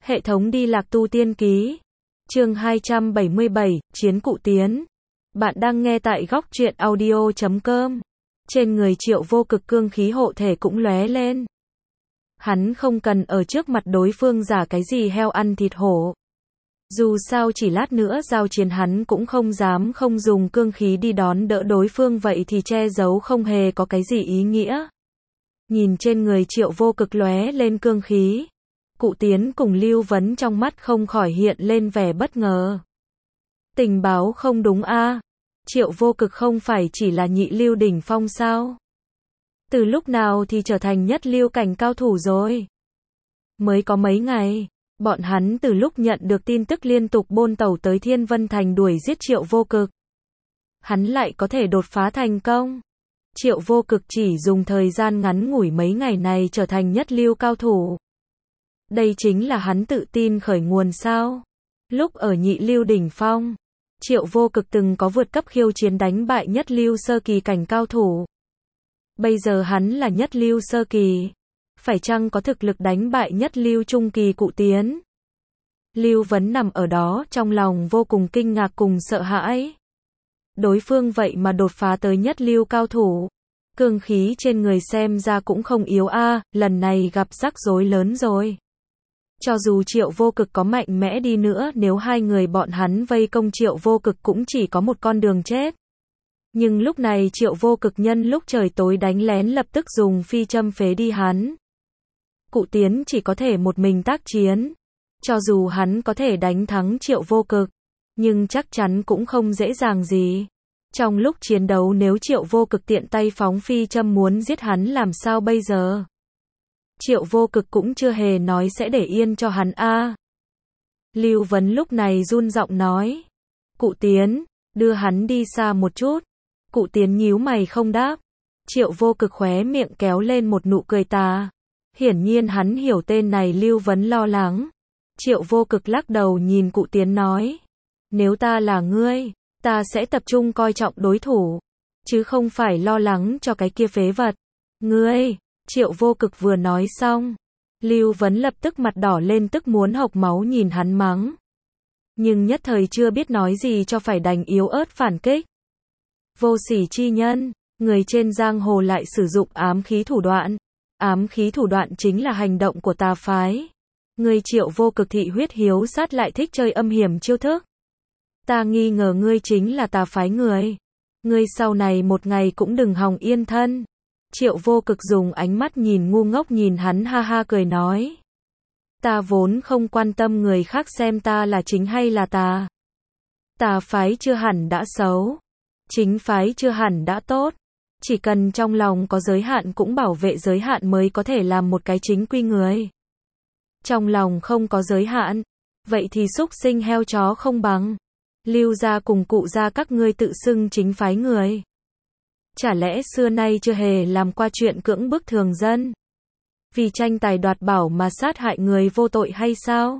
Hệ thống đi lạc tu tiên ký. Chương 277, Chiến cụ tiến. Bạn đang nghe tại góc truyện audio.com. Trên người Triệu Vô Cực cương khí hộ thể cũng lóe lên. Hắn không cần ở trước mặt đối phương giả cái gì heo ăn thịt hổ. Dù sao chỉ lát nữa giao chiến hắn cũng không dám không dùng cương khí đi đón đỡ đối phương, vậy thì che giấu không hề có cái gì ý nghĩa. Nhìn trên người Triệu Vô Cực lóe lên cương khí, Cụ Tiến cùng Lưu Vấn trong mắt không khỏi hiện lên vẻ bất ngờ. Tình báo không đúng a? Triệu Vô Cực không phải chỉ là nhị lưu đỉnh phong sao? Từ lúc nào thì trở thành nhất lưu cảnh cao thủ rồi? Mới có mấy ngày, bọn hắn từ lúc nhận được tin tức liên tục bôn tàu tới Thiên Vân Thành đuổi giết Triệu Vô Cực. Hắn lại có thể đột phá thành công. Triệu Vô Cực chỉ dùng thời gian ngắn ngủi mấy ngày này trở thành nhất lưu cao thủ. Đây chính là hắn tự tin khởi nguồn sao? Lúc ở nhị lưu đỉnh phong, Triệu Vô Cực từng có vượt cấp khiêu chiến đánh bại nhất lưu sơ kỳ cảnh cao thủ. Bây giờ hắn là nhất lưu sơ kỳ, phải chăng có thực lực đánh bại nhất lưu trung kỳ Cụ Tiến? Lưu Vấn nằm ở đó trong lòng vô cùng kinh ngạc cùng sợ hãi. Đối phương vậy mà đột phá tới nhất lưu cao thủ. Cương khí trên người xem ra cũng không yếu a, lần này gặp rắc rối lớn rồi. Cho dù Triệu Vô Cực có mạnh mẽ đi nữa, nếu hai người bọn hắn vây công Triệu Vô Cực cũng chỉ có một con đường chết. Nhưng lúc này Triệu Vô Cực nhân lúc trời tối đánh lén lập tức dùng phi châm phế đi hắn. Cụ Tiến chỉ có thể một mình tác chiến. Cho dù hắn có thể đánh thắng Triệu Vô Cực, nhưng chắc chắn cũng không dễ dàng gì. Trong lúc chiến đấu nếu Triệu Vô Cực tiện tay phóng phi châm muốn giết hắn làm sao bây giờ? Triệu Vô Cực cũng chưa hề nói sẽ để yên cho hắn a. Lưu Vấn lúc này run giọng nói. Cụ Tiến, đưa hắn đi xa một chút. Cụ Tiến nhíu mày không đáp. Triệu Vô Cực khóe miệng kéo lên một nụ cười tà. Hiển nhiên hắn hiểu tên này Lưu Vấn lo lắng. Triệu Vô Cực lắc đầu nhìn Cụ Tiến nói. Nếu ta là ngươi, ta sẽ tập trung coi trọng đối thủ, chứ không phải lo lắng cho cái kia phế vật. Ngươi, Triệu Vô Cực vừa nói xong, Lưu Vấn lập tức mặt đỏ lên tức muốn hộc máu nhìn hắn mắng. Nhưng nhất thời chưa biết nói gì cho phải đành yếu ớt phản kích. Vô sỉ chi nhân, người trên giang hồ lại sử dụng ám khí thủ đoạn. Ám khí thủ đoạn chính là hành động của tà phái. Ngươi Triệu Vô Cực thị huyết hiếu sát lại thích chơi âm hiểm chiêu thức. Ta nghi ngờ ngươi chính là tà phái người. Ngươi sau này một ngày cũng đừng hòng yên thân. Triệu Vô Cực dùng ánh mắt nhìn ngu ngốc nhìn hắn ha ha cười nói. Ta vốn không quan tâm người khác xem ta là chính hay là tà. Tà phái chưa hẳn đã xấu. Chính phái chưa hẳn đã tốt. Chỉ cần trong lòng có giới hạn cũng bảo vệ giới hạn mới có thể làm một cái chính quy người. Trong lòng không có giới hạn, vậy thì súc sinh heo chó không bằng. Lưu gia cùng Cụ gia các ngươi tự xưng chính phái người. Chả lẽ xưa nay chưa hề làm qua chuyện cưỡng bức thường dân? Vì tranh tài đoạt bảo mà sát hại người vô tội hay sao?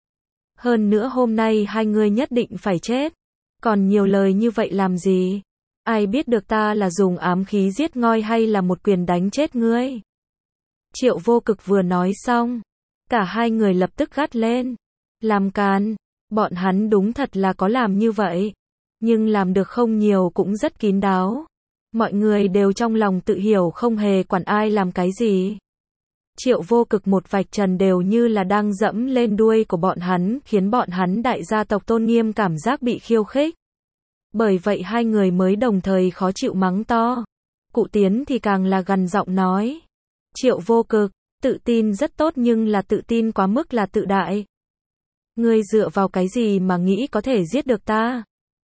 Hơn nữa hôm nay hai người nhất định phải chết. Còn nhiều lời như vậy làm gì? Ai biết được ta là dùng ám khí giết ngoi hay là một quyền đánh chết ngươi? Triệu Vô Cực vừa nói xong, cả hai người lập tức gắt lên. Làm càn, bọn hắn đúng thật là có làm như vậy. Nhưng làm được không nhiều cũng rất kín đáo. Mọi người đều trong lòng tự hiểu không hề quản ai làm cái gì. Triệu Vô Cực một vạch trần đều như là đang dẫm lên đuôi của bọn hắn, khiến bọn hắn đại gia tộc tôn nghiêm cảm giác bị khiêu khích. Bởi vậy hai người mới đồng thời khó chịu mắng to. Cụ Tiến thì càng là gằn giọng nói. Triệu Vô Cực, tự tin rất tốt nhưng là tự tin quá mức là tự đại. Ngươi dựa vào cái gì mà nghĩ có thể giết được ta?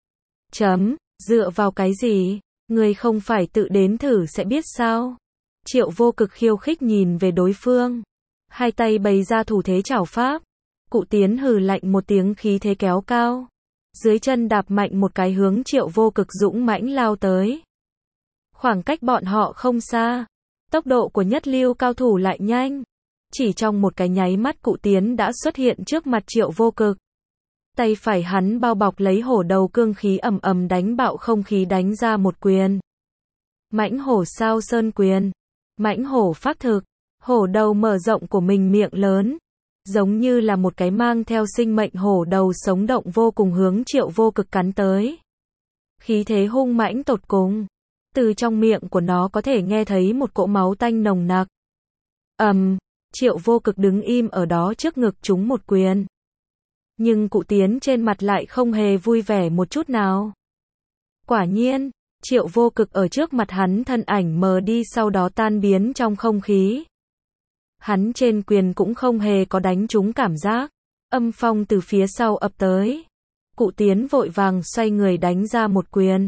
Dựa vào cái gì? Ngươi không phải tự đến thử sẽ biết sao? Triệu Vô Cực khiêu khích nhìn về đối phương. Hai tay bày ra thủ thế trảo pháp. Cụ Tiến hừ lạnh một tiếng khí thế kéo cao. Dưới chân đạp mạnh một cái hướng Triệu Vô Cực dũng mãnh lao tới. Khoảng cách bọn họ không xa. Tốc độ của nhất lưu cao thủ lại nhanh. Chỉ trong một cái nháy mắt Cụ Tiến đã xuất hiện trước mặt Triệu Vô Cực. Tay phải hắn bao bọc lấy hổ đầu cương khí ầm ầm đánh bạo không khí đánh ra một quyền. Mãnh hổ sao sơn quyền. Mãnh hổ phát thực. Hổ đầu mở rộng của mình miệng lớn. giống như là một cái mang theo sinh mệnh hổ đầu sống động vô cùng hướng Triệu Vô Cực cắn tới. Khí thế hung mãnh tột cùng. Từ trong miệng của nó có thể nghe thấy một cỗ máu tanh nồng nặc. Triệu Vô Cực đứng im ở đó trước ngực trúng một quyền. Nhưng Cụ Tiến trên mặt lại không hề vui vẻ một chút nào. Quả nhiên, Triệu Vô Cực ở trước mặt hắn thân ảnh mờ đi sau đó tan biến trong không khí. Hắn trên quyền cũng không hề có đánh trúng cảm giác. Âm phong từ phía sau ập tới. Cụ Tiến vội vàng xoay người đánh ra một quyền.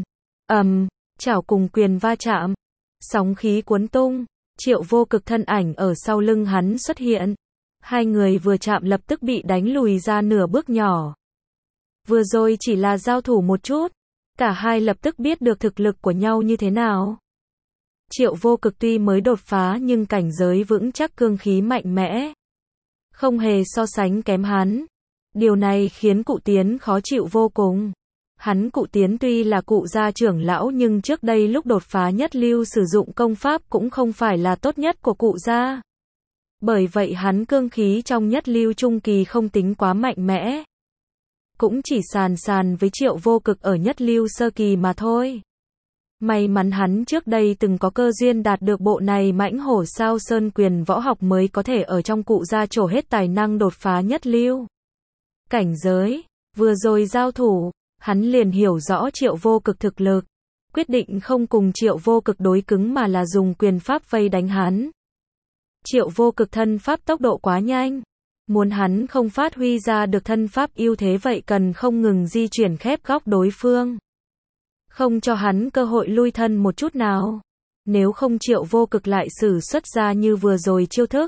Chảo cùng quyền va chạm. Sóng khí cuốn tung. Triệu Vô Cực thân ảnh ở sau lưng hắn xuất hiện. Hai người vừa chạm lập tức bị đánh lùi ra nửa bước nhỏ. Vừa rồi chỉ là giao thủ một chút. Cả hai lập tức biết được thực lực của nhau như thế nào. Triệu Vô Cực tuy mới đột phá nhưng cảnh giới vững chắc cương khí mạnh mẽ. Không hề so sánh kém hắn. Điều này khiến Cụ Tiến khó chịu vô cùng. Hắn Cụ Tiến tuy là Cụ gia trưởng lão nhưng trước đây lúc đột phá nhất lưu sử dụng công pháp cũng không phải là tốt nhất của Cụ gia. Bởi vậy hắn cương khí trong nhất lưu trung kỳ không tính quá mạnh mẽ. Cũng chỉ sàn với Triệu Vô Cực ở nhất lưu sơ kỳ mà thôi. May mắn hắn trước đây từng có cơ duyên đạt được bộ này mãnh hổ sao sơn quyền võ học mới có thể ở trong Cụ gia trổ hết tài năng đột phá nhất lưu. Cảnh giới, vừa rồi giao thủ, hắn liền hiểu rõ Triệu Vô Cực thực lực. Quyết định không cùng Triệu Vô Cực đối cứng mà là dùng quyền pháp vây đánh hắn. Triệu Vô Cực thân pháp tốc độ quá nhanh. Muốn hắn không phát huy ra được thân pháp ưu thế vậy cần không ngừng di chuyển khép góc đối phương. Không cho hắn cơ hội lui thân một chút nào. Nếu không Triệu Vô Cực lại sử xuất ra như vừa rồi chiêu thức.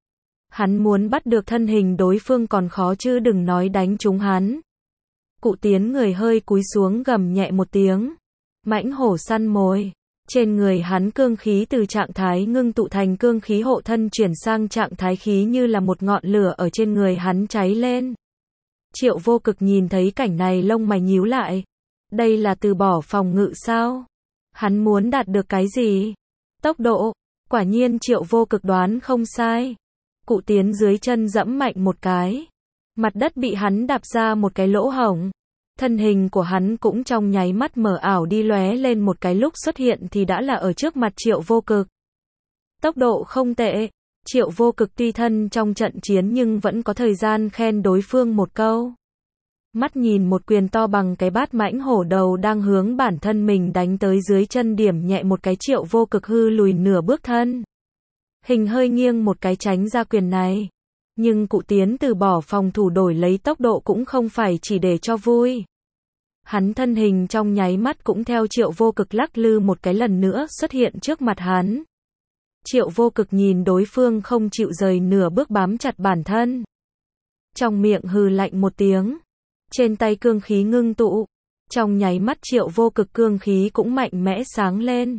Hắn muốn bắt được thân hình đối phương còn khó chứ đừng nói đánh trúng hắn. Cụ Tiến người hơi cúi xuống gầm nhẹ một tiếng. Mãnh hổ săn mồi. Trên người hắn cương khí từ trạng thái ngưng tụ thành cương khí hộ thân chuyển sang trạng thái khí như là một ngọn lửa ở trên người hắn cháy lên. Triệu Vô Cực nhìn thấy cảnh này lông mày nhíu lại. Đây là từ bỏ phòng ngự sao? Hắn muốn đạt được cái gì? Tốc độ. Quả nhiên Triệu Vô Cực đoán không sai. Cụ Tiến dưới chân dẫm mạnh một cái. Mặt đất bị hắn đạp ra một cái lỗ hổng. Thân hình của hắn cũng trong nháy mắt mờ ảo đi lóe lên một cái lúc xuất hiện thì đã là ở trước mặt Triệu Vô Cực. Tốc độ không tệ. Triệu Vô Cực tuy thân trong trận chiến nhưng vẫn có thời gian khen đối phương một câu. Mắt nhìn một quyền to bằng cái bát mãnh hổ đầu đang hướng bản thân mình đánh tới dưới chân điểm nhẹ một cái Triệu Vô Cực hư lùi nửa bước thân. Hình hơi nghiêng một cái tránh ra quyền này. Nhưng Cụ Tiến từ bỏ phòng thủ đổi lấy tốc độ cũng không phải chỉ để cho vui. Hắn thân hình trong nháy mắt cũng theo Triệu Vô Cực lắc lư một cái lần nữa xuất hiện trước mặt hắn. Triệu Vô Cực nhìn đối phương không chịu rời nửa bước bám chặt bản thân. Trong miệng hừ lạnh một tiếng. Trên tay cương khí ngưng tụ. Trong nháy mắt Triệu Vô Cực cương khí cũng mạnh mẽ sáng lên.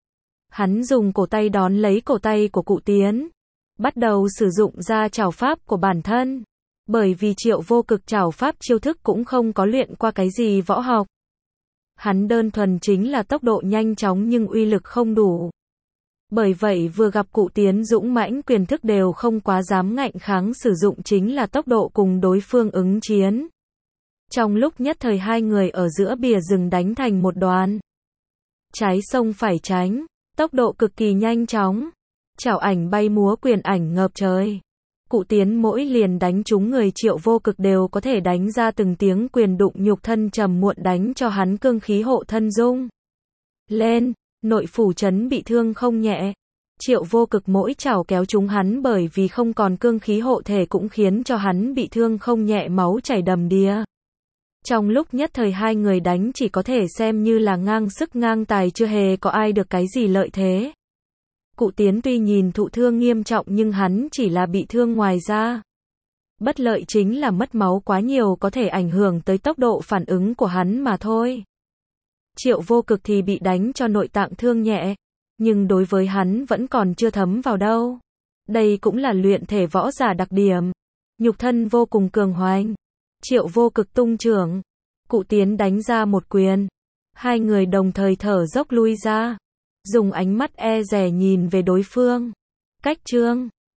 Hắn dùng cổ tay đón lấy cổ tay của Cụ Tiến. Bắt đầu sử dụng ra trảo pháp của bản thân. Bởi vì Triệu Vô Cực trảo pháp chiêu thức cũng không có luyện qua cái gì võ học. Hắn đơn thuần chính là tốc độ nhanh chóng nhưng uy lực không đủ. Bởi vậy vừa gặp Cụ Tiến dũng mãnh quyền thức đều không quá dám ngạnh kháng sử dụng chính là tốc độ cùng đối phương ứng chiến. Trong lúc nhất thời hai người ở giữa bìa rừng đánh thành một đoàn. Trái sông phải tránh, tốc độ cực kỳ nhanh chóng. Chảo ảnh bay múa quyền ảnh ngập trời. Cụ Tiến mỗi liền đánh trúng người Triệu Vô Cực đều có thể đánh ra từng tiếng quyền đụng nhục thân trầm muộn đánh cho hắn cương khí hộ thân rung lên, nội phủ chấn bị thương không nhẹ. Triệu Vô Cực mỗi chảo kéo trúng hắn bởi vì không còn cương khí hộ thể cũng khiến cho hắn bị thương không nhẹ máu chảy đầm đìa. Trong lúc nhất thời hai người đánh chỉ có thể xem như là ngang sức ngang tài chưa hề có ai được cái gì lợi thế. Cụ Tiến tuy nhìn thụ thương nghiêm trọng nhưng hắn chỉ là bị thương ngoài da. Bất lợi chính là mất máu quá nhiều có thể ảnh hưởng tới tốc độ phản ứng của hắn mà thôi. Triệu Vô Cực thì bị đánh cho nội tạng thương nhẹ, nhưng đối với hắn vẫn còn chưa thấm vào đâu. Đây cũng là luyện thể võ giả đặc điểm. Nhục thân vô cùng cường hoành. Triệu Vô Cực tung chưởng. Cụ Tiến đánh ra một quyền. Hai người đồng thời thở dốc lui ra. Dùng ánh mắt e dè nhìn về đối phương. Cách chương